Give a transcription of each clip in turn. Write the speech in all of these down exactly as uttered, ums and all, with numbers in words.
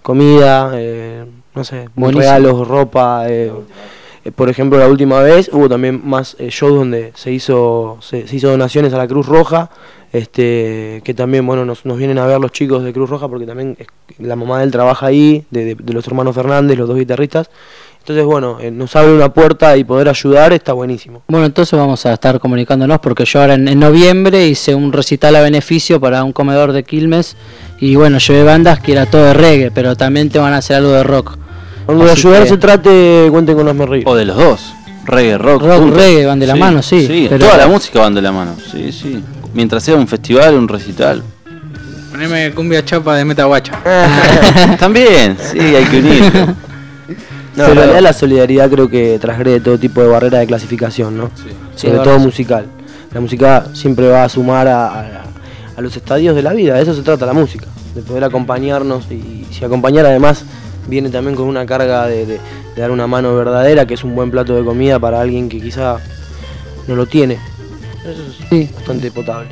comida, eh, no sé, Buenísimo. regalos, ropa. Eh, eh, por ejemplo, la última vez hubo también más eh, shows donde se hizo se, se hizo donaciones a la Cruz Roja, este que también bueno nos, nos vienen a ver los chicos de Cruz Roja porque también es, la mamá de él trabaja ahí, de, de, de los hermanos Fernández, los dos guitarristas. Entonces, bueno, eh, nos abre una puerta y poder ayudar está buenísimo. Bueno, entonces vamos a estar comunicándonos porque yo ahora en, en noviembre hice un recital a beneficio para un comedor de Quilmes y bueno, llevé bandas que era todo de reggae, pero también te van a hacer algo de rock. Cuando de Así ayudar que- se trate, cuenten con Hazme Reír. O de los dos. Reggae, rock. Rock, juntos. reggae, van de la mano, sí, Sí, pero- toda la música van de la mano. Sí, sí. Mientras sea un festival, un recital. Poneme cumbia chapa de Meta Guacha. También, sí, hay que unirlo. No, en realidad la solidaridad creo que transgrede todo tipo de barrera de clasificación, ¿no? Sí. Sí, Sobre es todo verdad. musical. La música siempre va a sumar a, a- a los estadios de la vida, de eso se trata la música, de poder acompañarnos y si acompañar además viene también con una carga de, de- de dar una mano verdadera, que es un buen plato de comida para alguien que quizá no lo tiene. Eso es Sí. bastante potable.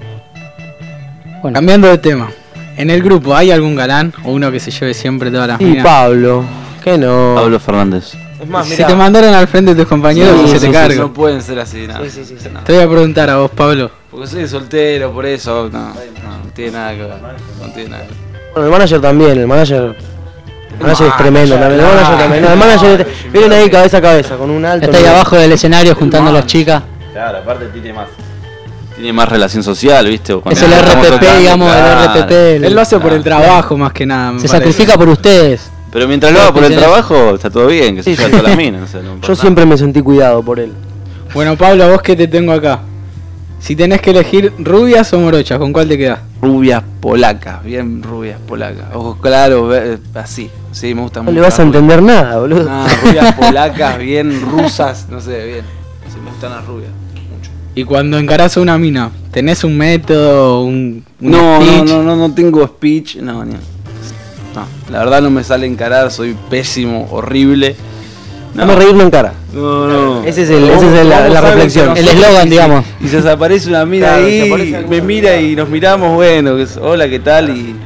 Bueno, Cambiando de tema. En el grupo, ¿hay algún galán o uno que se lleve siempre todas las Y minas? Pablo, que no. Pablo Fernández. Es más, Si mirá. te mandaron al frente de tus compañeros, Sí, se sí, te sí, carga. No pueden ser así, nada. Sí, sí, sí, sí. No. Te voy a preguntar a vos, Pablo. Porque soy soltero, por eso. No, no, no tiene nada que ver. No tiene nada que ver. Bueno, el manager también, el manager. El manager es tremendo también. El claro. manager también. No, el manager vienen ahí cabeza a cabeza con un alto. está ahí nivel. abajo del escenario juntando a las chicas. Claro, aparte tiene más. Tiene más relación social, ¿viste? Cuando Es el estamos R P P, tocando, digamos, el claro. R P P. el- Él lo hace por el Claro. trabajo más que nada. me Se parece. sacrifica por ustedes. Pero mientras lo haga por el Tienes- trabajo, está todo bien, que se Sí, lleva sí. todas las minas. O sea, no pasa Yo siempre me sentí cuidado por él. Bueno, Pablo, ¿a vos qué te tengo acá? Si tenés que elegir rubias o morochas, ¿con cuál te quedás? rubias polacas, bien rubias polacas. Ojos claros, ve- así. Sí, me gusta No mucho. le vas a las rubias. entender nada, boludo. No, rubias polacas, bien rusas, no sé, bien. Sí, me gustan las rubias. Mucho. Y cuando encarás a una mina, ¿tenés un método, un, un No, no, speech? no, no, no tengo speech, no, ni. No, la verdad no me sale encarar, soy pésimo, horrible. No me reírlo en cara. No, no. Ese es el- esa es el- la- Vamos la a ver reflexión. entre El nosotros eslogan, y- digamos. Y se desaparece una mina Claro, ahí, se aparece alguna me mira y nos miramos, bueno, que es, hola, ¿qué tal? Y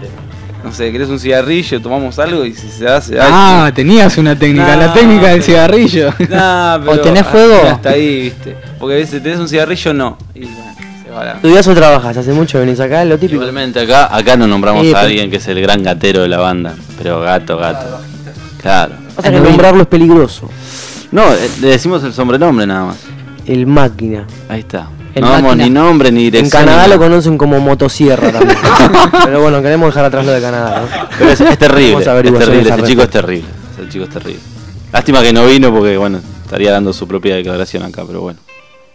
no sé, ¿querés un cigarrillo? Tomamos algo y si se hace. Ah, tenías una técnica, la No, técnica del pero- cigarrillo. Nah, pero tenés fuego? Hasta ahí, viste. Porque a veces tenés un cigarrillo, no. Y bueno, se va la. ¿Estudias o trabajas? Hace mucho venís acá, es lo típico. Igualmente acá, acá no nombramos Sí, a pero- alguien que es el gran gatero de la banda. Pero gato, gato. Claro. Pasa que nombrarlo es peligroso. No, eh, le decimos el sobrenombre nada más. El máquina. Ahí está. El no damos máquina. ni nombre ni En dirección. Canadá ni lo nada. conocen como motosierra también. Pero bueno, queremos dejar atrás lo de Canadá, ¿no? Pero es, es terrible. Vamos a Es averiguar terrible. sobre Ese esa chico es respuesta. terrible. Ese chico es terrible. Lástima que no vino porque, bueno, estaría dando su propia declaración acá, pero bueno.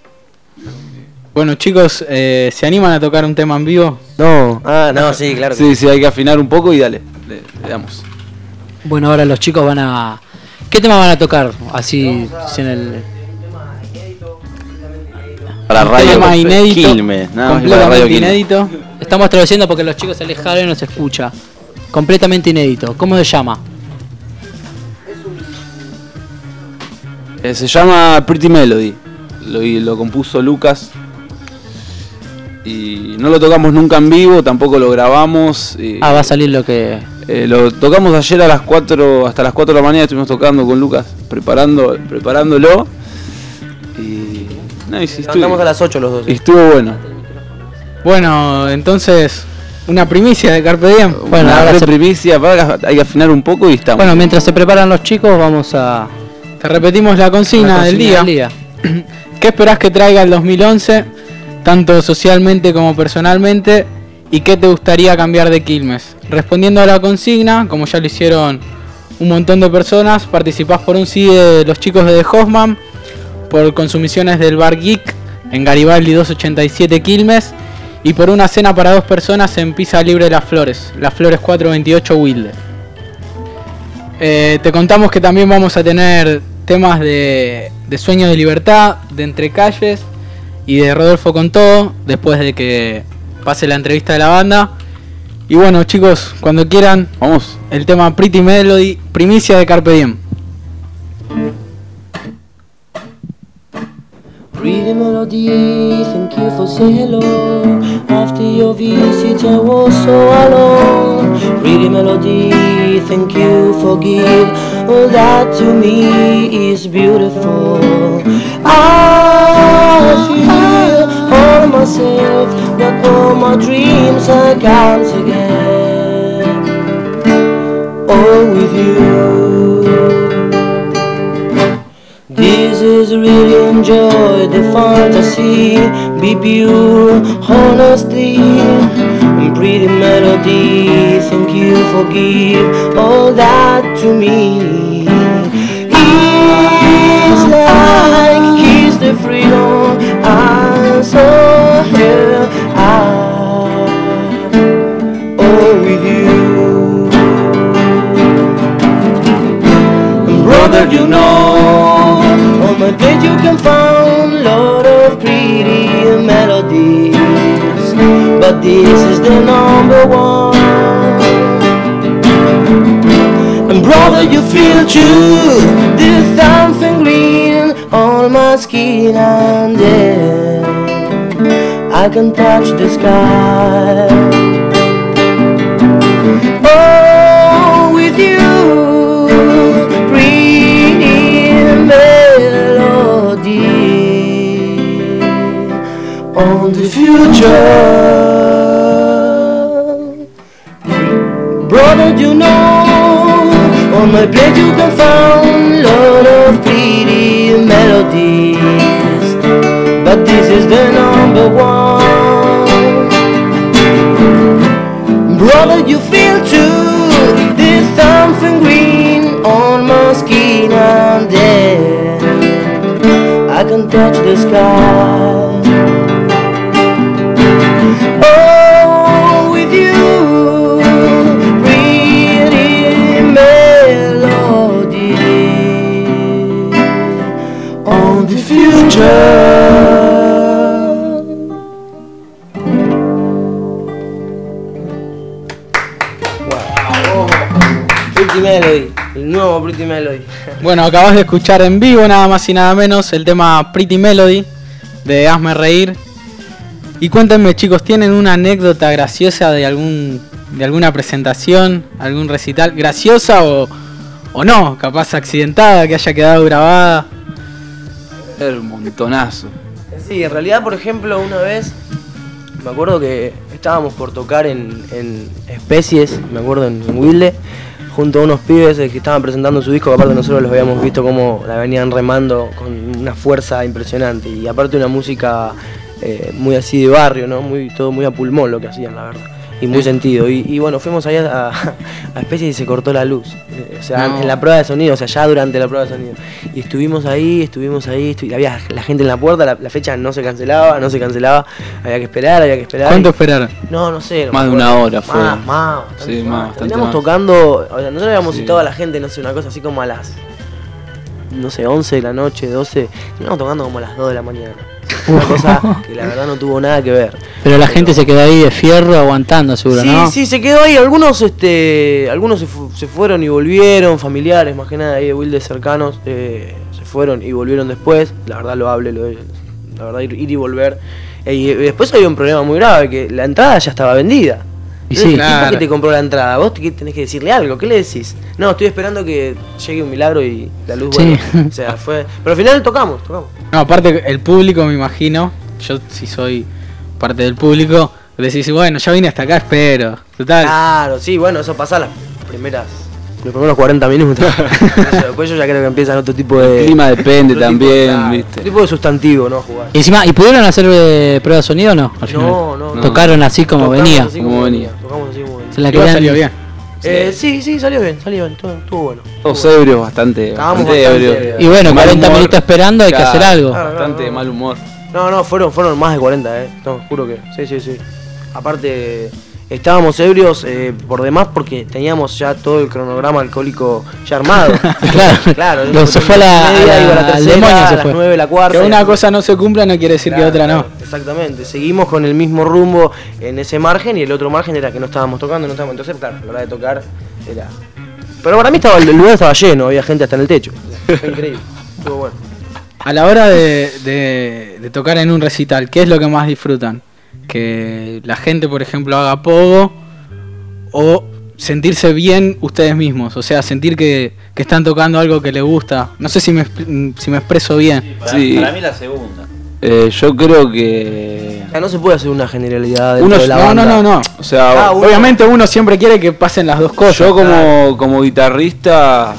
Bueno, chicos, eh, ¿se animan a tocar un tema en vivo? No, ah, no, sí, claro. que Sí, sí, hay que afinar un poco y dale. Le, le damos. Bueno, ahora los chicos van a... ¿Qué tema van a tocar? Así, si en el... Para Un radio tema inédito, Quilmes, nada más que para completamente radio Quilmes. inédito. Estamos traduciendo porque los chicos se alejaron y no se escucha. Completamente inédito. ¿Cómo se llama? Eh, se llama Pretty Melody. Lo, y lo compuso Lucas. Y no lo tocamos nunca en vivo, tampoco lo grabamos. y- Ah, va a salir lo que... Eh, lo tocamos ayer a las cuatro, hasta las cuatro de la mañana estuvimos tocando con Lucas, preparando, preparándolo. Y, no, y sí, estuvo, Levantamos a las ocho los dos. y estuvo bueno. Bueno, entonces, una primicia de Carpe Diem. Bueno, Una ahora re se- primicia, para que- hay que afinar un poco y estamos. Bueno, mientras se preparan los chicos, vamos a... Te repetimos la consigna, la del consigna día. ¿Qué esperás que traiga el dos mil once, tanto socialmente como personalmente? ¿Y qué te gustaría cambiar de Quilmes? Respondiendo a la consigna, como ya lo hicieron un montón de personas, participás por un C D de los chicos de The Hoffman, por consumiciones del Bar Geek en Garibaldi doscientos ochenta y siete Quilmes, y por una cena para dos personas en Pisa Libre Las Flores, Las Flores cuatrocientos veintiocho Wilde. Eh, te contamos que también vamos a tener temas de, de Sueño de Libertad, de Entre Calles y de Rodolfo con Todo, después de que pase la entrevista de la banda. Y bueno, chicos, cuando quieran, Vamos. el tema Pretty Melody, primicia de Carpe Diem. Pretty Pretty melody, thank you for saying hello. After your visit I was so alone. Pretty melody, thank you for giving all that to me is beautiful. I feel all myself, that all my dreams are come together. All with you. This is really enjoy the fantasy, be pure, honestly, and pretty melody. Thank you for give all that to me. It's like kiss the freedom I saw here. I, all with you, and brother, you know. On my page you can find a lot of pretty melodies, but this is the number one. And brother, you feel too, there's something green on my skin, and then I can touch the sky. Oh, with you, on the future. Brother, you know, on my plate you can find a lot of pretty melodies, but this is the number one. Brother, you feel too, there's something green on my skin, and then I can touch the sky. Oh, with you, pretty melody on the future. Wow. Pretty Melody, el nuevo Pretty Melody. Bueno, acabas de escuchar en vivo nada más y nada menos el tema Pretty Melody de Hazme Reír. Y cuéntenme, chicos, ¿tienen una anécdota graciosa de algún de alguna presentación, algún recital? ¿Graciosa o, o no? Capaz accidentada, que haya quedado grabada. Era un montonazo. Sí, en realidad, por ejemplo, una vez me acuerdo que estábamos por tocar en, en Especies, me acuerdo, en, en Wilde, junto a unos pibes que estaban presentando su disco, que aparte nosotros los habíamos visto cómo la venían remando con una fuerza impresionante, y aparte una música eh, muy así de barrio, ¿no? Muy, todo muy a pulmón lo que hacían, la verdad, y muy sentido. Y, y bueno, fuimos allá a, a Especies y se cortó la luz, o sea, no. En la prueba de sonido, o sea, ya durante la prueba de sonido. Y estuvimos ahí, estuvimos ahí, estu había la gente en la puerta, la, la fecha no se cancelaba, no se cancelaba, había que esperar, había que esperar. ¿Cuánto y... esperaron? No, no sé. No más de una hora fue. Más, más. Sí, más, bastante Terminamos más. tocando, o sea, nosotros habíamos Sí. citado a la gente, no sé, una cosa así como a las, no sé, once de la noche, doce, terminamos tocando como a las dos de la mañana. Una cosa que la verdad no tuvo nada que ver. Pero la gente se quedó ahí de fierro aguantando, seguro, Sí, ¿no? sí, se quedó ahí. Algunos este, algunos se, fu se fueron y volvieron, familiares más que nada ahí de Wilde cercanos, eh, se fueron y volvieron después. La verdad lo hable, lo de, la verdad ir, ir y volver. Eh, y después había un problema muy grave, que la entrada ya estaba vendida. Y Entonces, sí, el tipo claro. que te compró la entrada, vos te, tenés que decirle algo, ¿qué le decís? No, estoy esperando que llegue un milagro y la luz Sí. vuelva. O sea, fue. Pero al final tocamos, tocamos. No, aparte el público, me imagino, yo si soy parte del público, decís, bueno, ya vine hasta acá, espero. Total. Claro, sí, bueno, eso pasa las primeras, los primeros cuarenta minutos. Eso, después yo ya creo que empiezan otro tipo de... El clima depende otro tipo, también, claro, ¿viste? otro tipo de sustantivo, ¿no? Jugar. Y encima, ¿y pudieron hacer eh, prueba de sonido o no? Al final? No, no, no. Tocaron así como Tocamos venía. así Como venía. Tocamos así como venía. Se la Igual querían- salió bien. Eh, sí, sí, salió bien, salió bien, todo, estuvo bueno. Todos ebrios, bastante, Estábamos bastante bastante ebrios. ebrios. Y bueno, Mal cuarenta humor. minutos esperando, hay que Claro, hacer algo. Claro. Bastante no, no. mal humor. No, no, fueron, fueron más de cuarenta, eh. No, juro que. Sí, sí, sí. Aparte, estábamos ebrios eh, por demás porque teníamos ya todo el cronograma alcohólico ya armado. Claro. claro. Lo- se fue a la- media, a la- iba la al tercera, demonio se a las fue. nueve, la cuarta. Que y una así. cosa no se cumpla no quiere decir que Claro, otra no. claro, exactamente. Seguimos con el mismo rumbo en ese margen y el otro margen era que no estábamos tocando, no estábamos. Entonces, claro, a la hora de tocar era. Pero para mí estaba, el lugar estaba lleno, había gente hasta en el techo. Fue increíble. Estuvo bueno. A la hora de, de, de tocar en un recital, ¿qué es lo que más disfrutan? Que la gente, por ejemplo, haga pogo o sentirse bien ustedes mismos, o sea, sentir que, que están tocando algo que les gusta. No sé si me, si me expreso bien. Sí, para, Sí. para mí la segunda. Eh, yo creo que... O sea, no se puede hacer una generalidad dentro Uno, de la no, banda. no, no, no. O sea, Ah, uno- Obviamente uno siempre quiere que pasen las dos cosas. yo como, como guitarrista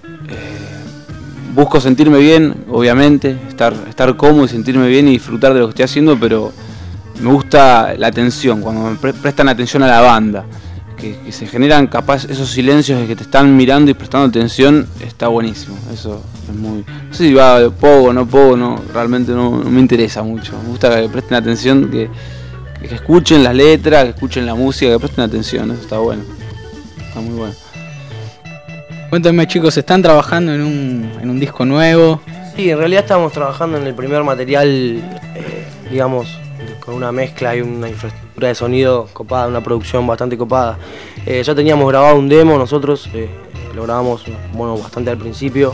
eh, busco sentirme bien, obviamente, estar, estar cómodo y sentirme bien y disfrutar de lo que estoy haciendo, pero me gusta la atención, cuando me pre- prestan atención a la banda, que, que se generan capaz esos silencios de que te están mirando y prestando atención, está buenísimo. Eso es muy... No sé si va de pogo o no pogo, no, realmente no, no me interesa mucho. Me gusta que presten atención, que, que escuchen las letras, que escuchen la música, que presten atención, eso está bueno. Está muy bueno. Cuéntenme, chicos, ¿están trabajando en un, en un disco nuevo? Sí, en realidad estamos trabajando en el primer material, eh, digamos, con una mezcla y una infraestructura de sonido copada, una producción bastante copada. Eh, ya teníamos grabado un demo nosotros, eh, lo grabamos bueno, bastante al principio.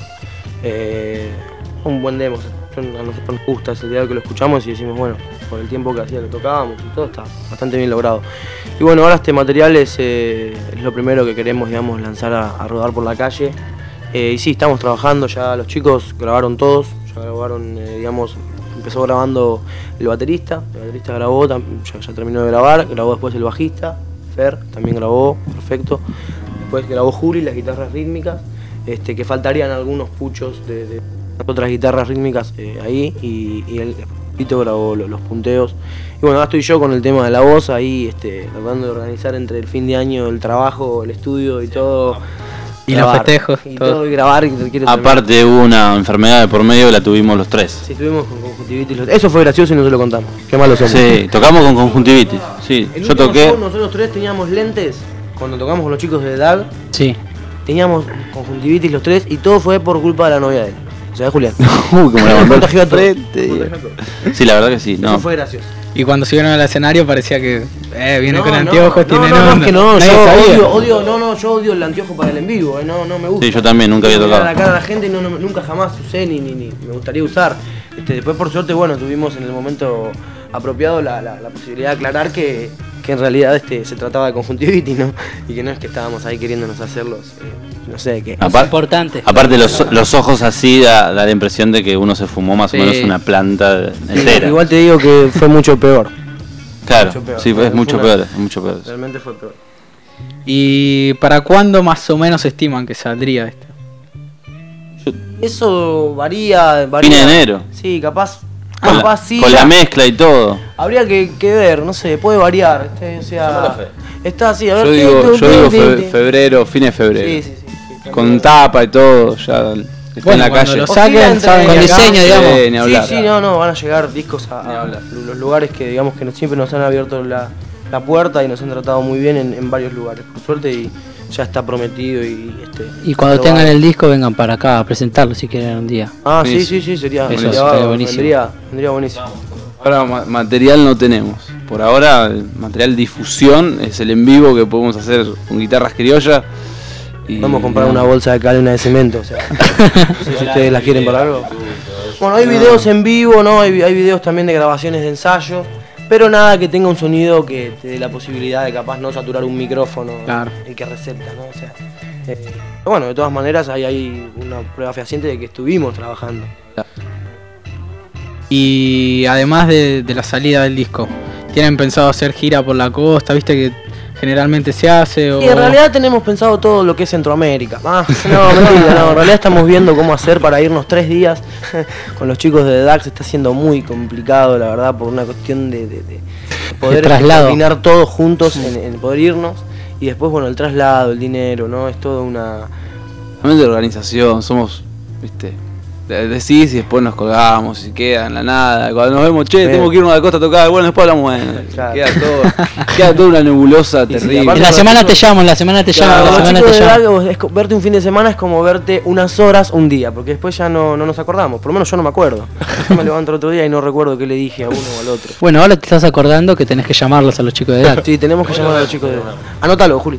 Eh, un buen demo, a nosotros nos gusta ese día que lo escuchamos y decimos, bueno, por el tiempo que hacía que tocábamos y todo, está bastante bien logrado. Y bueno, ahora este material es, eh, es lo primero que queremos, digamos, lanzar a, a rodar por la calle. Eh, y sí, estamos trabajando, ya los chicos grabaron todos, ya grabaron, eh, digamos, empezó grabando el baterista, el baterista grabó, tam- ya, ya terminó de grabar, grabó después el bajista, Fer, también grabó, perfecto. Después grabó Juli, las guitarras rítmicas, este, que faltarían algunos puchos de, de otras guitarras rítmicas eh, ahí, y, y el Pito grabó lo- los punteos. Y bueno, ahora estoy yo con el tema de la voz, ahí este, tratando de organizar entre el fin de año, el trabajo, el estudio y todo. Y los grabar. festejos, Y todo. todo, y grabar, y quiero terminar. Aparte hubo una enfermedad de por medio, la tuvimos los tres. Sí, estuvimos con conjuntivitis. los- Eso fue gracioso y no se lo contamos. Qué malos somos. Sí, tocamos con conjuntivitis. Sí, El yo último toqué. show, nosotros tres teníamos lentes. Cuando tocamos con los chicos de D A G, Sí. teníamos conjuntivitis los tres y todo fue por culpa de la novia de él. O sea, de Julián. Uy, como la mandó al Contagió a todos. frente. Contagió a todos. Sí, la verdad que sí. Eso No. fue gracioso. Y cuando subieron al escenario parecía que eh, viene No, con no, anteojos, no, tiene no, no, onda. es que no, Nadie yo sabía. odio, odio, no, no, yo odio el anteojo para el en vivo, eh, no, no me gusta. Sí, yo también, nunca había Mirar tocado. la cara a la gente y no, no, nunca jamás usé ni, ni, ni me gustaría usar. Este, después por suerte, bueno, tuvimos en el momento apropiado la, la, la posibilidad de aclarar que, que en realidad este, se trataba de conjuntivitis, ¿no? Y que no es que estábamos ahí queriéndonos hacerlos, eh, no sé, que... Apar- Importante. Aparte los, los ojos así da, da la impresión de que uno se fumó más Sí. o menos una planta Sí, entera. igual te digo que fue mucho peor, Claro, mucho peor. sí, es Fue mucho una- peor, es mucho peor. realmente fue peor. ¿Y para cuándo más o menos estiman que saldría esto? Eso varía, varía. Fin de enero. Sí, capaz, Con, capaz la, sí. con la mezcla y todo. Habría que, que ver, no sé, puede variar. Este, o sea, está así, a ver. Yo ¿qué- digo, qué- yo digo qué- fe- qué- febrero, fines de febrero. Sí, sí, sí. sí, Con también. tapa y todo, ya está Bueno, en la cuando calle. lo Oscila saquen, entre- saben Con que acá- diseño, digamos. Sí, ni hablar. Sí, sí, no, no, van a llegar discos a, Ni a hablar. los lugares que digamos que nos- siempre nos han abierto la, la puerta y nos han tratado muy bien en, en varios lugares, por suerte, y ya está prometido y este. Y cuando aprobado. tengan el disco vengan para acá a presentarlo si quieren un día. Ah, sí, Buenísimo. sí, sí, sería, Eso sería sería bárbaro, buenísimo. Vendría, vendría buenísimo. Ahora ma- material no tenemos. Por ahora el material difusión es el en vivo que podemos hacer con guitarras criollas. Y Vamos a comprar no. una bolsa de cal y una de cemento, o sea. No sé si ustedes las quieren para algo. Bueno, hay videos en vivo, ¿no? Hay, hay videos también de grabaciones de ensayo, pero nada que tenga un sonido que te dé la posibilidad de capaz no saturar un micrófono, Claro. el que recepta, ¿no? O sea, eh, pero bueno, de todas maneras hay, hay una prueba fehaciente de que estuvimos trabajando. Y además de, de la salida del disco, ¿tienen pensado hacer gira por la costa? ¿Viste que generalmente se hace? O... Y en realidad tenemos pensado todo lo que es Centroamérica. Ah, no, mentira, no, en realidad estamos viendo cómo hacer para irnos tres días con los chicos de D A X. Está siendo muy complicado, la verdad, por una cuestión de, de- de poder El traslado. coordinar todos juntos en, en poder irnos. Y después, bueno, el traslado, el dinero, ¿no? Es todo una... Realmente de organización, somos, viste, de- decís y después nos colgamos y queda en la nada. Cuando nos vemos, che, Sí. tengo que irnos a la costa a tocar, bueno, después hablamos, bueno, Claro. queda todo, queda toda una nebulosa Y sí, terrible. aparte En la los semana te chicos- llamo, en la semana te llamo, Claro, en la los semana chicos te de llamo. D A G, es co- verte un fin de semana es como verte unas horas un día, porque después ya no, no nos acordamos. Por lo menos yo no me acuerdo. Yo me levanto el otro día y no recuerdo qué le dije a uno o al otro. Bueno, ahora te estás acordando que tenés que llamarlos a los chicos de edad. Sí, tenemos que llamar a los chicos de... Anótalo, Juli.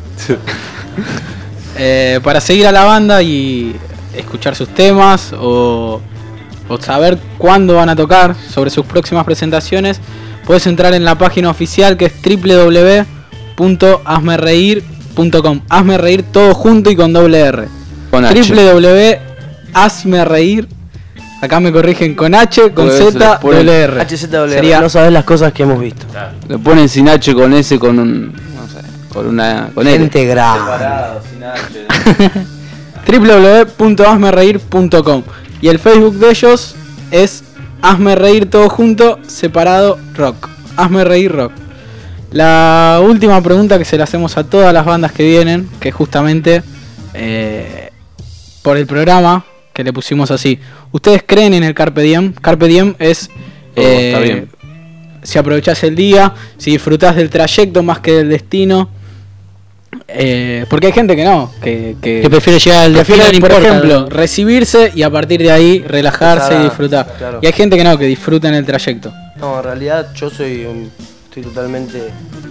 Eh, para seguir a la banda y escuchar sus temas o o saber cuándo van a tocar, sobre sus próximas presentaciones, puedes entrar en la página oficial que es doble u doble u doble u punto hazme reír punto com. Hazme reír todo junto y con doble R. Con H. doble u doble u doble u punto hazme reír. Acá me corrigen con H, con Puede Z, ser, ponen doble R. H Z W R, Sería- no sabes las cosas que hemos visto. Le ponen sin H, con S, con un. No sé, con una. Con L. Gente grande. doble u doble u doble u punto hazme reír punto com. Y el Facebook de ellos es Hazme Reír todo junto, separado rock. Hazme Reír rock. La última pregunta que se la hacemos a todas las bandas que vienen, que justamente eh, por el programa que le pusimos así. ¿Ustedes creen en el Carpe Diem? Carpe Diem es Todo está bien. si aprovechás el día, si disfrutás del trayecto más que del destino. Eh, porque hay gente que no, que, que, Que prefiere llegar al prefiere, destino, no por importa. ejemplo, recibirse y a partir de ahí relajarse Empezar a- y disfrutar. claro. Y hay gente que no, que disfruta en el trayecto. No, en realidad yo soy un- estoy totalmente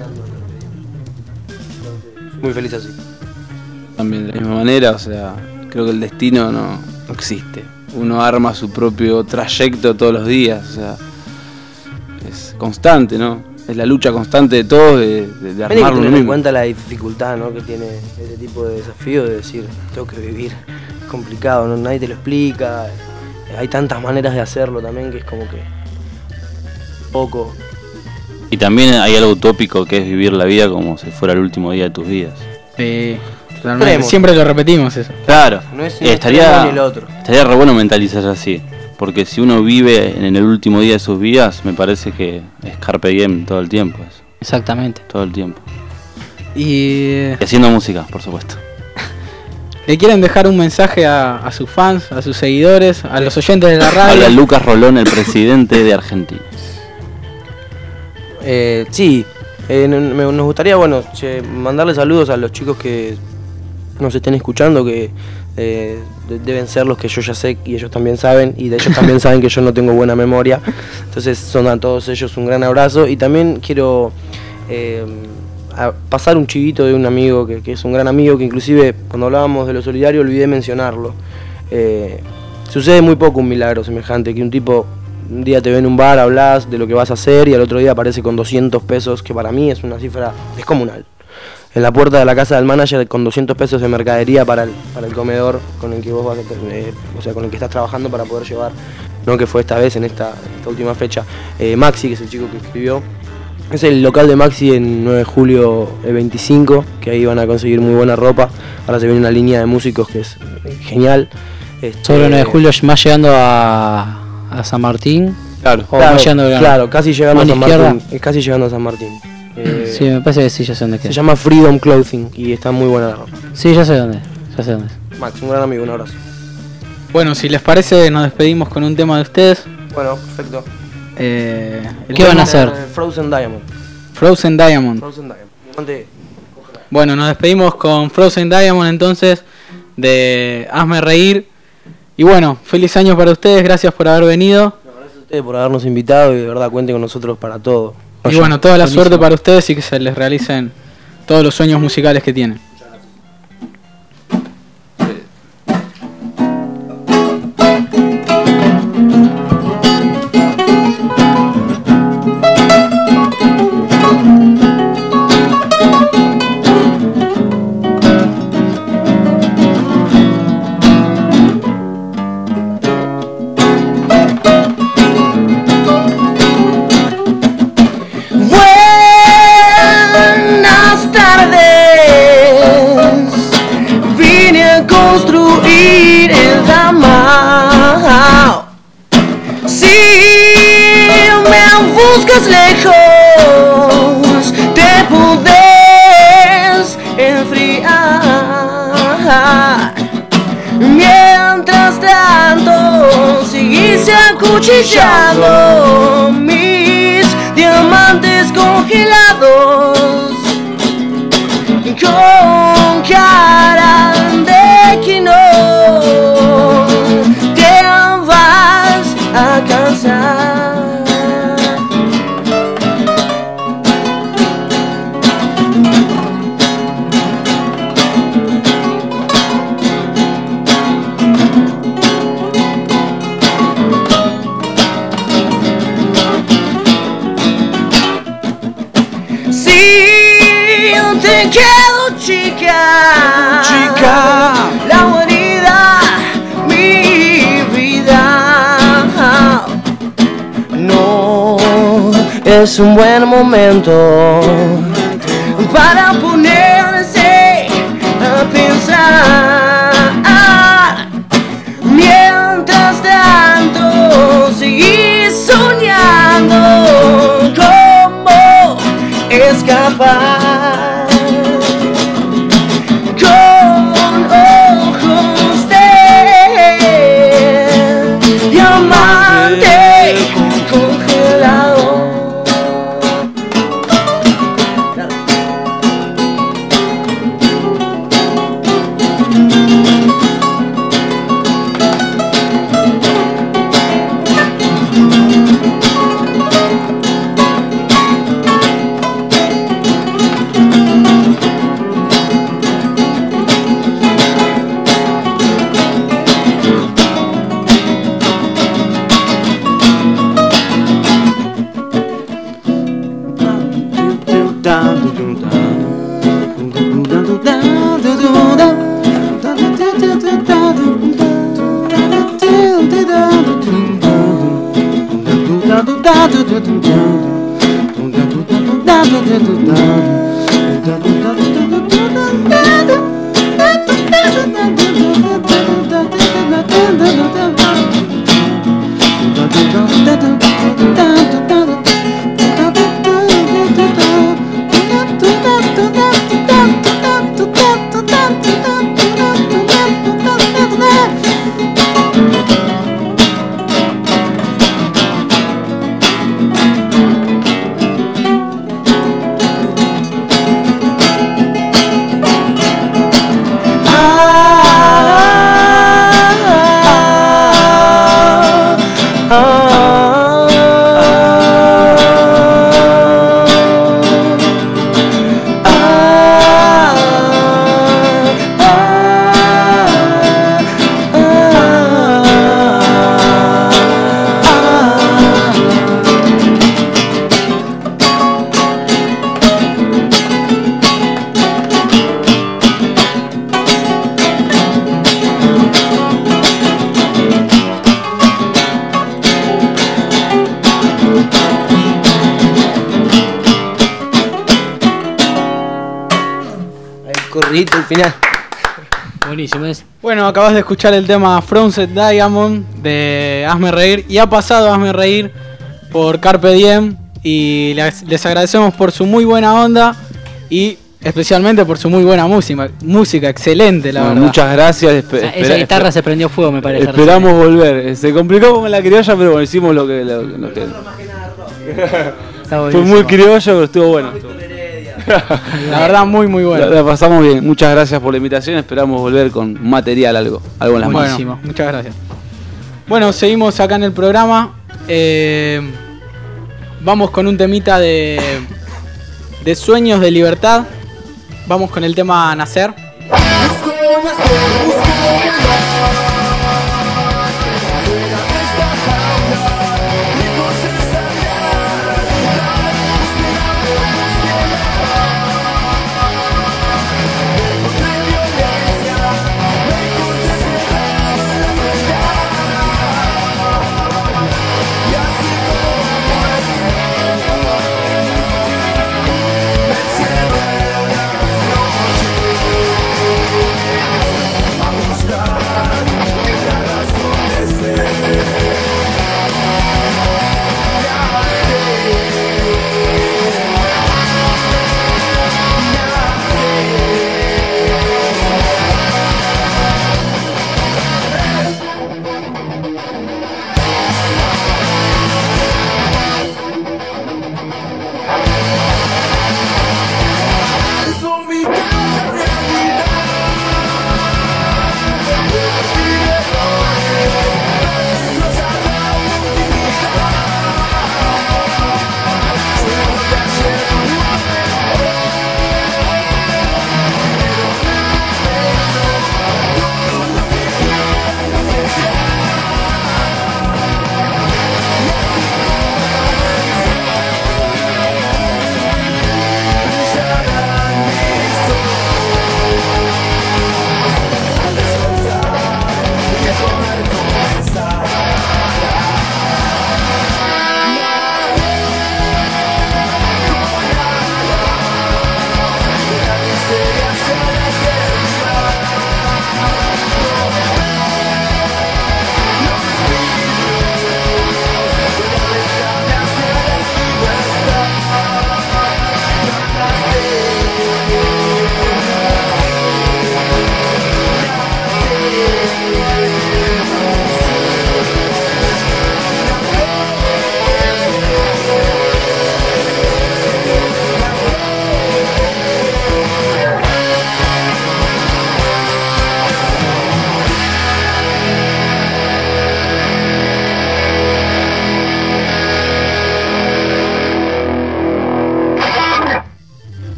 muy feliz así. También de la misma manera, o sea, creo que el destino no, no existe. Uno arma su propio trayecto todos los días, o sea, es constante, ¿no? Es la lucha constante de todos de, de, de Hay que armarlo uno tener en mismo. cuenta la dificultad, ¿no?, que tiene este tipo de desafío de decir, tengo que vivir. Es complicado, ¿no? Nadie te lo explica. Hay tantas maneras de hacerlo también que es como que poco. Y también hay algo utópico que es vivir la vida como si fuera el último día de tus vidas. Sí, totalmente. Extremo. Siempre lo repetimos eso. Claro, No es ni eh, el estaría, extremo ni el otro. estaría re bueno mentalizar así. Porque si uno vive en el último día de sus vidas, me parece que es Carpe Diem todo el tiempo. Eso, Exactamente. todo el tiempo. Y Y haciendo música, por supuesto. le quieren dejar un mensaje a, a sus fans, a sus seguidores, a los oyentes de la radio. Habla Lucas Rolón, el presidente de Argentina. Eh, sí, eh, n- me- nos gustaría, bueno, che, mandarle saludos a los chicos que nos estén escuchando, que eh, de- deben ser los que yo ya sé y ellos también saben, y de ellos también saben que yo no tengo buena memoria. Entonces son a todos ellos un gran abrazo, y también quiero eh, a pasar un chivito de un amigo que, que es un gran amigo, que inclusive cuando hablábamos de lo solidario olvidé mencionarlo. Eh, sucede muy poco un milagro semejante, que un tipo un día te ve en un bar, hablas de lo que vas a hacer y al otro día aparece con doscientos pesos, que para mí es una cifra descomunal. En la puerta de la casa del manager con doscientos pesos de mercadería para el, para el comedor con el que vos vas a, eh, o sea, con el que estás trabajando para poder llevar, no que fue esta vez en esta, esta última fecha. Eh, Maxi, que es el chico que escribió, es el local de Maxi en nueve de julio veinticinco, que ahí van a conseguir muy buena ropa. Ahora se viene una línea de músicos que es eh, genial. Este, Sobre el nueve de julio más llegando a, a San Martín. Claro. O Claro, más llegando a Belgrano. claro, casi llegando a Mano San izquierda. Martín. Es casi llegando a San Martín. Eh, Sí, me parece que sí, ya sé dónde se queda. llama Freedom Clothing y está muy buena la ropa. Sí, ya sé dónde. Ya sé dónde. Max, un gran amigo, un abrazo. Bueno, si les parece, nos despedimos con un tema de ustedes. Bueno, perfecto. Eh, el ¿Qué van tema a hacer? Eh, Frozen Diamond. Frozen Diamond. Frozen Diamond. Diamante. Bueno, nos despedimos con Frozen Diamond entonces, de Hazme Reír. Y bueno, feliz año para ustedes, gracias por haber venido. Gracias a ustedes por habernos invitado y de verdad cuenten con nosotros para todo. Y bueno, toda la suerte para ustedes y que se les realicen todos los sueños musicales que tienen. Buenas tardes, vine a construir el ramal. Si me buscas lejos, te podés enfriar. Mientras tanto, seguís acuchillando mis diamantes congelados con cara de que no te vas a cansar. me quedo chica, chica, la humanidad, mi vida. No es un buen momento para ponerse a pensar. Mientras tanto, seguir soñando cómo escapar con ojos de diamante congelado. El final. Buenísimo es. Bueno, acabas de escuchar el tema Frozen Diamond de Hazme Reír y ha pasado Hazme Reír por Carpe Diem y les, les agradecemos por su muy buena onda y especialmente por su muy buena música, música excelente la Bueno, verdad. muchas gracias. O sea, esa guitarra se prendió fuego, me parece. Esperamos volver. Se complicó con la criolla, pero bueno, hicimos lo que, lo, lo que... Fue muy criollo, pero estuvo bueno. Estuvo. La verdad, muy muy bueno. La, la pasamos bien. Muchas gracias por la invitación. Esperamos volver con material, algo, algo en las manos. Buenísimo, muchas gracias. Bueno, seguimos acá en el programa. Eh, vamos con un temita de, de Sueños de Libertad. Vamos con el tema Nacer. We'll be right back.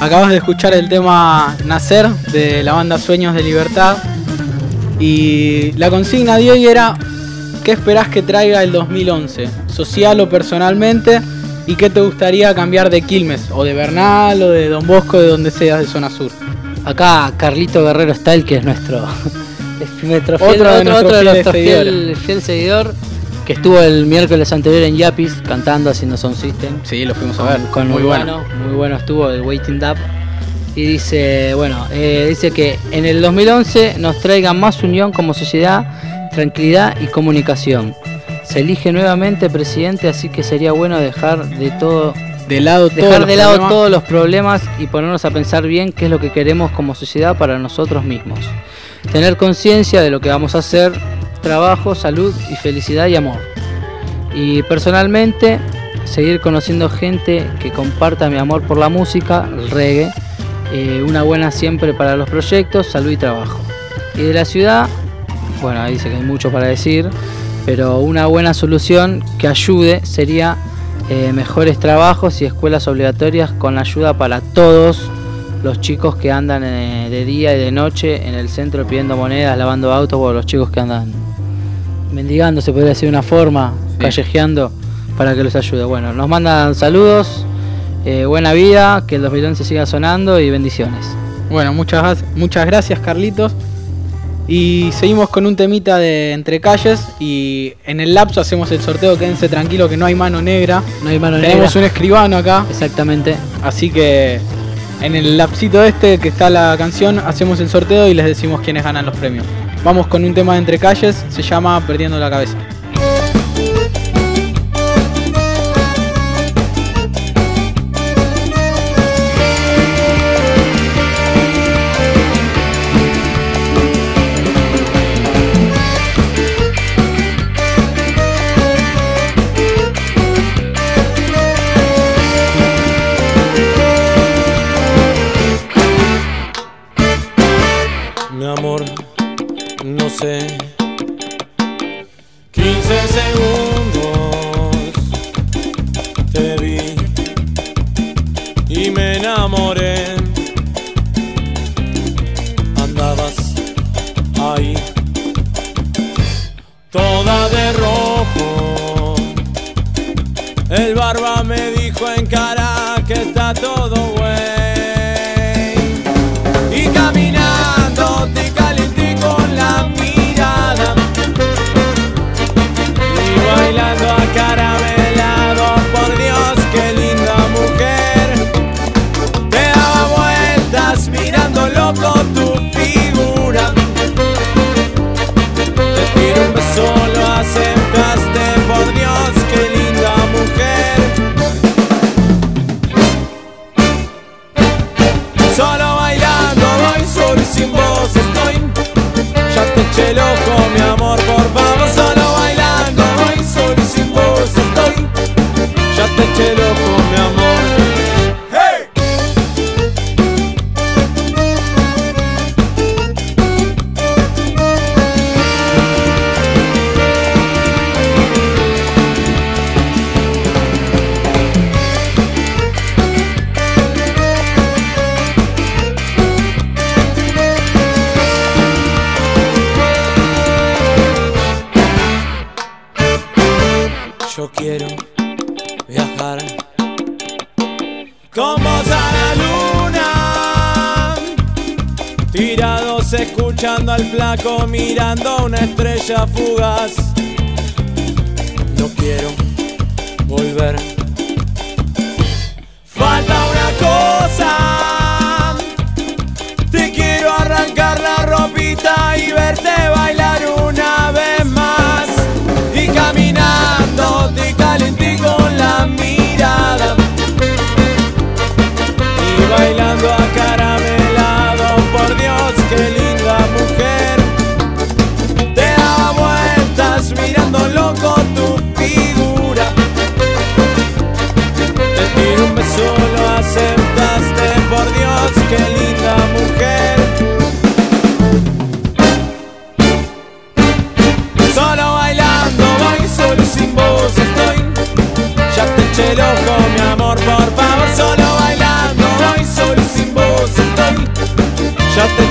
acabas de escuchar el tema Nacer de la banda Sueños de Libertad. Y la consigna de hoy era: ¿qué esperás que traiga el dos mil once? Social o personalmente. ¿Y qué te gustaría cambiar de Quilmes? O de Bernal, o de Don Bosco, de donde seas, de zona sur. Acá Carlito Guerrero Style, que es nuestro, es nuestro fiel, otro de otro, nuestros otro de fieles nuestros seguidores. fiel, fiel seguidor, que estuvo el miércoles anterior en Yapis cantando, haciendo Sound System. Sí, lo fuimos a Con, ver. con muy Urbano, bueno. muy bueno estuvo el Waiting Dub. Y dice, bueno, eh, dice que en el dos mil once nos traiga más unión como sociedad, tranquilidad y comunicación. Se elige nuevamente presidente, así que sería bueno dejar de todo, De lado todos dejar los de lado problemas. todos los problemas y ponernos a pensar bien qué es lo que queremos como sociedad para nosotros mismos. Tener conciencia de lo que vamos a hacer, trabajo, salud y felicidad y amor. Y personalmente, seguir conociendo gente que comparta mi amor por la música, el reggae, eh, una buena siempre para los proyectos, salud y trabajo. Y de la ciudad, bueno, ahí dice que hay mucho para decir, pero una buena solución que ayude sería eh, mejores trabajos y escuelas obligatorias con ayuda para todos los chicos que andan eh, de día y de noche en el centro pidiendo monedas, lavando autos, o los chicos que andan mendigando, se podría decir de una forma, Sí. callejeando, para que los ayude. Bueno, nos mandan saludos, eh, buena vida, que el dos mil once siga sonando y bendiciones. Bueno, muchas, muchas gracias, Carlitos. Y seguimos con un temita de Entre Calles. Y en el lapso hacemos el sorteo. Quédense tranquilos que no hay mano negra. No hay mano Tenemos negra. un escribano acá. Exactamente. Así que en el lapsito este que está la canción, hacemos el sorteo y les decimos quiénes ganan los premios. Vamos con un tema de Entre Calles. Se llama Perdiendo la Cabeza. Mi amor, no sé. quince segundos te vi y me enamoré. Andabas ahí, toda de rojo. El barba me dijo en cara que está todo güey. Y caminando te calenté con la mirada y bailando acaramelado, por Dios, qué linda mujer. Te daba vueltas mirando loco tu figura. Te tiro un beso, lo aceptaste, por Dios, qué linda mujer. Solo bailando voy, solo y sin vos estoy. Ya te eché el ojo, mi amor, por favor. Solo bailando voy, solo y sin vos estoy. Ya te eché el ojo, mi amor. ¡Hey! Yo quiero viajar con vos a la luna, tirados escuchando al flaco, mirando una estrella fugaz. No quiero volver. Falta una cosa. Te quiero arrancar la ropita y verte bailar una vez más. Y caminando te calenté con la mirada y bailando acaramelado, por Dios, qué linda mujer. Te daba vueltas mirando loco tu figura.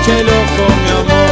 eché el ojo, mi amor.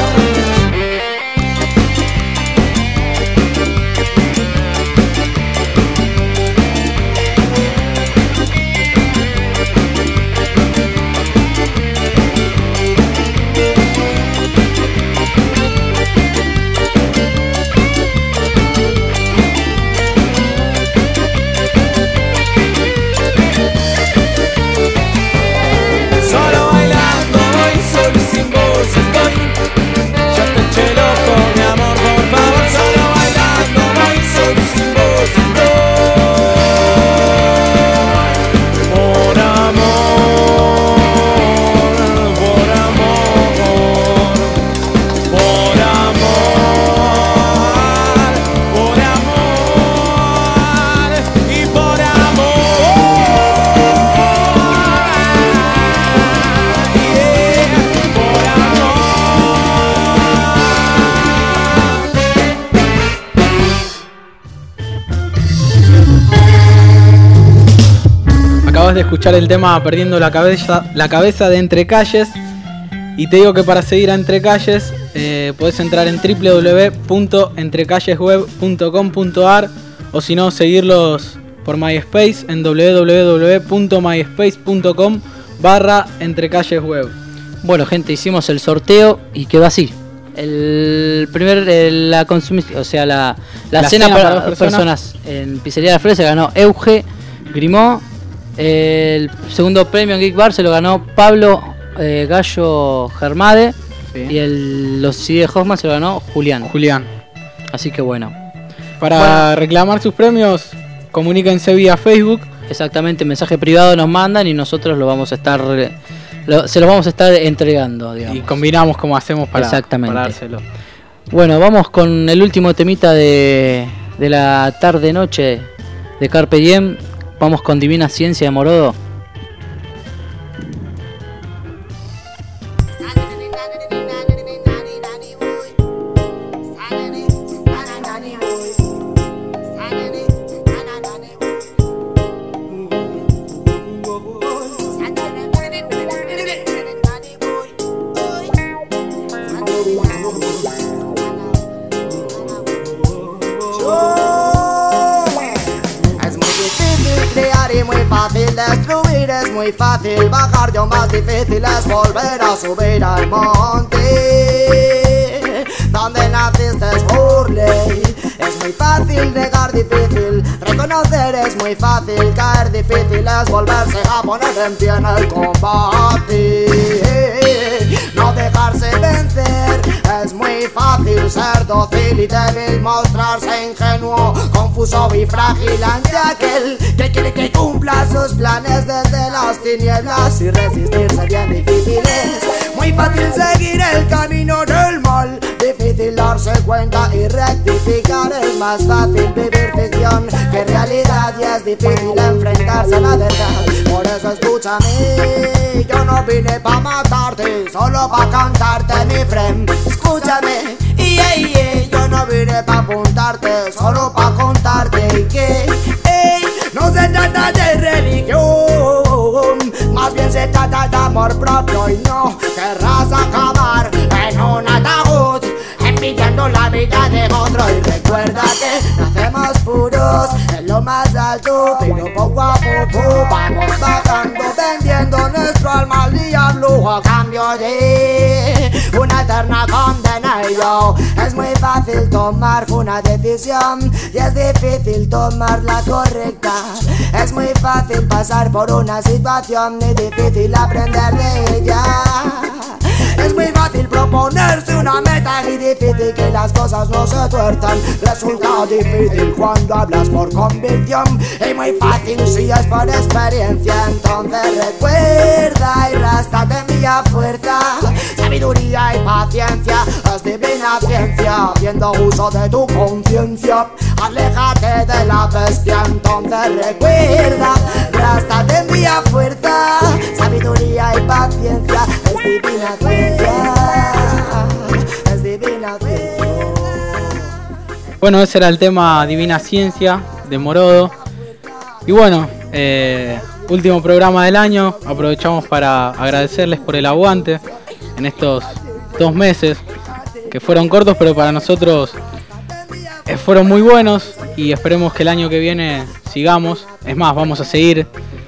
De escuchar el tema Perdiendo la cabeza, la cabeza de Entre Calles, y te digo que para seguir a Entre Calles eh, podés entrar en w w w punto entrecallesweb punto com punto a r o si no seguirlos por MySpace en w w w punto myspace punto com barra entrecallesweb. Bueno, gente, hicimos el sorteo y quedó así. El primer, el, la consumición, o sea, la, la, la cena, cena para, para dos personas. personas en Pizzería La Fresa ganó Euge Grimó. El segundo premio en Geek Bar se lo ganó Pablo eh, Gallo Germade. Sí. Y el, los C D de Hoffman se lo ganó Julián. Julián. Así que bueno. Para bueno. reclamar sus premios, comuníquense vía Facebook. Exactamente, mensaje privado nos mandan y nosotros lo vamos a estar lo, se los vamos a estar entregando, digamos. Y combinamos como hacemos para, Exactamente. para dárselo. Bueno, vamos con el último temita de, de la tarde-noche de Carpe Diem. Vamos con Divina Ciencia de Morodo. Destruir es muy fácil, bajar yo más difícil es volver a subir al monte donde naciste es Burley. Es muy fácil negar, difícil reconocer, es muy fácil caer, difícil es volverse a poner en pie en el combate. No dejarse vencer, es muy fácil ser dócil y débil, mostrarse ingenuo, confuso y frágil ante aquel que quiere que cumpla sus planes desde las tinieblas, y resistirse bien difícil es muy fácil seguir el camino del mal, difícil darse cuenta y rectificar, es más fácil vivir ficción que realidad y es difícil enfrentarse a la verdad. Por eso escúchame, yo no vine pa' matarte, solo pa' cantarte mi friend. Escúchame, yeah, yeah, yo no vine pa' apuntarte, solo pa' contarte que ey, no se trata de religión, más bien se trata de amor propio, y no querrás acabar en un ataúd envidiando la vida de otro. Y recuerda que nacemos puros en lo más alto, pero poco a poco vamos bajando, vendiendo nuestro alma al diablo a cambio de una eterna condena. Y yo, es muy fácil tomar una decisión y es difícil tomar la correcta. Es muy fácil pasar por una situación y difícil aprender de ella. Es muy fácil proponerse una meta y difícil que las cosas no se tuerzan. Resulta difícil cuando hablas por convicción y muy fácil si es por experiencia. Entonces recuerda y rástate envía fuerza, sabiduría y paciencia, es divina ciencia, haciendo uso de tu conciencia. Aléjate de la bestia, entonces recuerda, rástate envía fuerza, sabiduría y paciencia, es divina ciencia, es divina ciencia. Bueno, ese era el tema Divina Ciencia de Morodo. Y bueno, eh, último programa del año. Aprovechamos para agradecerles por el aguante en estos dos meses, que fueron cortos, pero para nosotros eh, fueron muy buenos y esperemos que el año que viene sigamos. Es más, vamos a seguir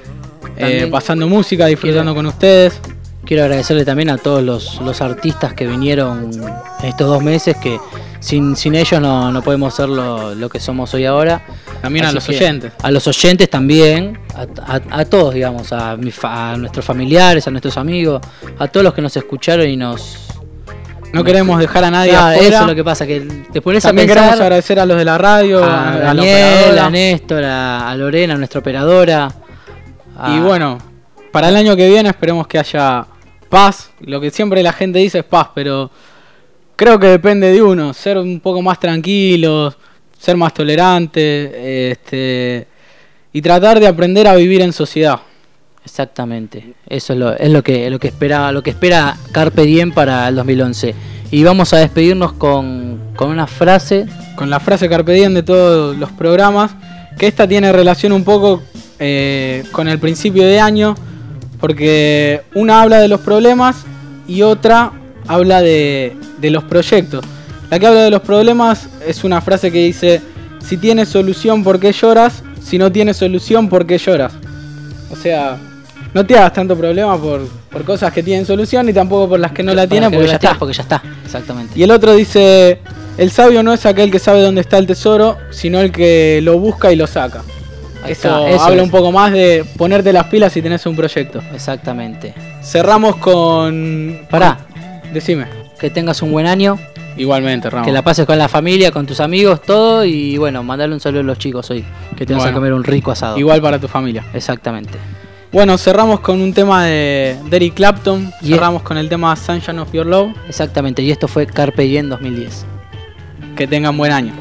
eh, pasando música, disfrutando quiero, con ustedes. Quiero agradecerle también a todos los, los artistas que vinieron estos dos meses, que sin, sin ellos no, no podemos ser lo, lo que somos hoy ahora. También Así a los oyentes. A los oyentes también, a, a, a todos, digamos, a, mi, a nuestros familiares, a nuestros amigos, a todos los que nos escucharon y nos... No queremos dejar a nadie ah, afuera. Eso es lo que pasa, que te pones También a pensar... queremos agradecer a los de la radio, a, a, Daniel, a, a Néstor, a, a Lorena, a nuestra operadora. A... Y bueno, para el año que viene esperemos que haya paz. Lo que siempre la gente dice es paz, pero creo que depende de uno. Ser un poco más tranquilos, ser más tolerantes, este, y tratar de aprender a vivir en sociedad. Exactamente, eso es lo, es lo que lo que espera lo que espera Carpe Diem para el dos mil once. Y vamos a despedirnos con, con una frase, con la frase Carpe Diem de todos los programas, que esta tiene relación un poco eh, con el principio de año, porque una habla de los problemas y otra habla de, de los proyectos. La que habla de los problemas es una frase que dice: si tienes solución, ¿por qué lloras? Si no tienes solución, ¿por qué lloras? O sea, no te hagas tanto problema por, por cosas que tienen solución, ni tampoco por las que no la tienen, porque, no ya la está. porque ya está. Exactamente. Y el otro dice: el sabio no es aquel que sabe dónde está el tesoro, sino el que lo busca y lo saca. Eso, está, eso habla es. un poco más de ponerte las pilas si tenés un proyecto. Exactamente. Cerramos con... Pará. Con... Decime. Que tengas un buen año. Igualmente, Ramón. Que la pases con la familia, con tus amigos, todo. Y bueno, mandarle un saludo a los chicos hoy, que te vas bueno, a comer un rico asado. Igual para tu familia. Exactamente. Bueno, cerramos con un tema de, de Eric Clapton. Y cerramos es... con el tema Sunshine of Your Love. Exactamente, y esto fue Carpe Diem dos mil diez. Que tengan buen año.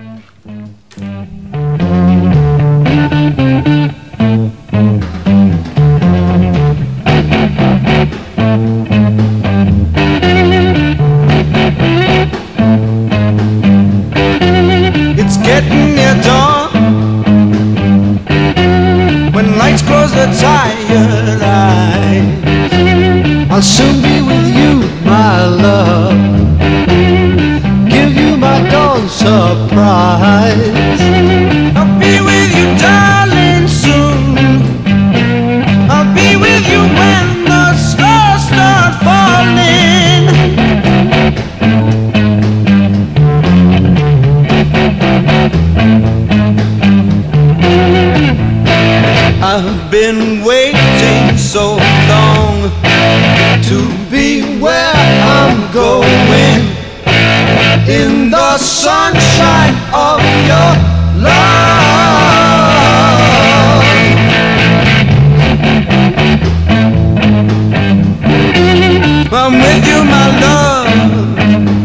It's getting near dawn, when lights close their tired eyes. I'll soon be with you, my love, give you my dawn surprise. I'll be with you, darling, soon. I'll be with you when the stars start falling. I've been waiting so long to be where I'm going, in the sunshine of your love. I'm with you, my love,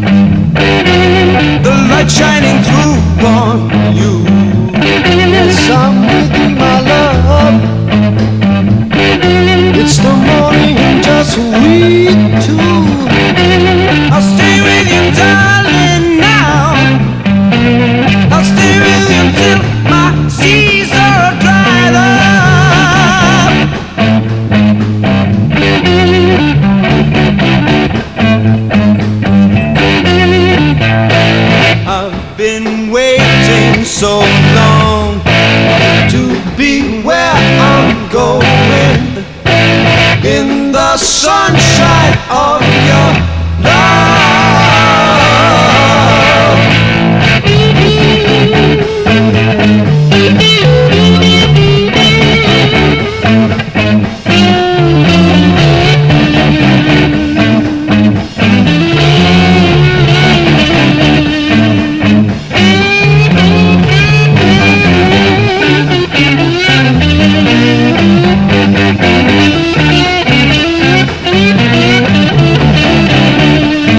the light shining through on you. Yes, I'm with you, my love, it's the morning and just we two. I'll stay with you, darling, now. I'll stay with you till my seas are dried up. I've been waiting so long to be where I'm going, in the sunshine of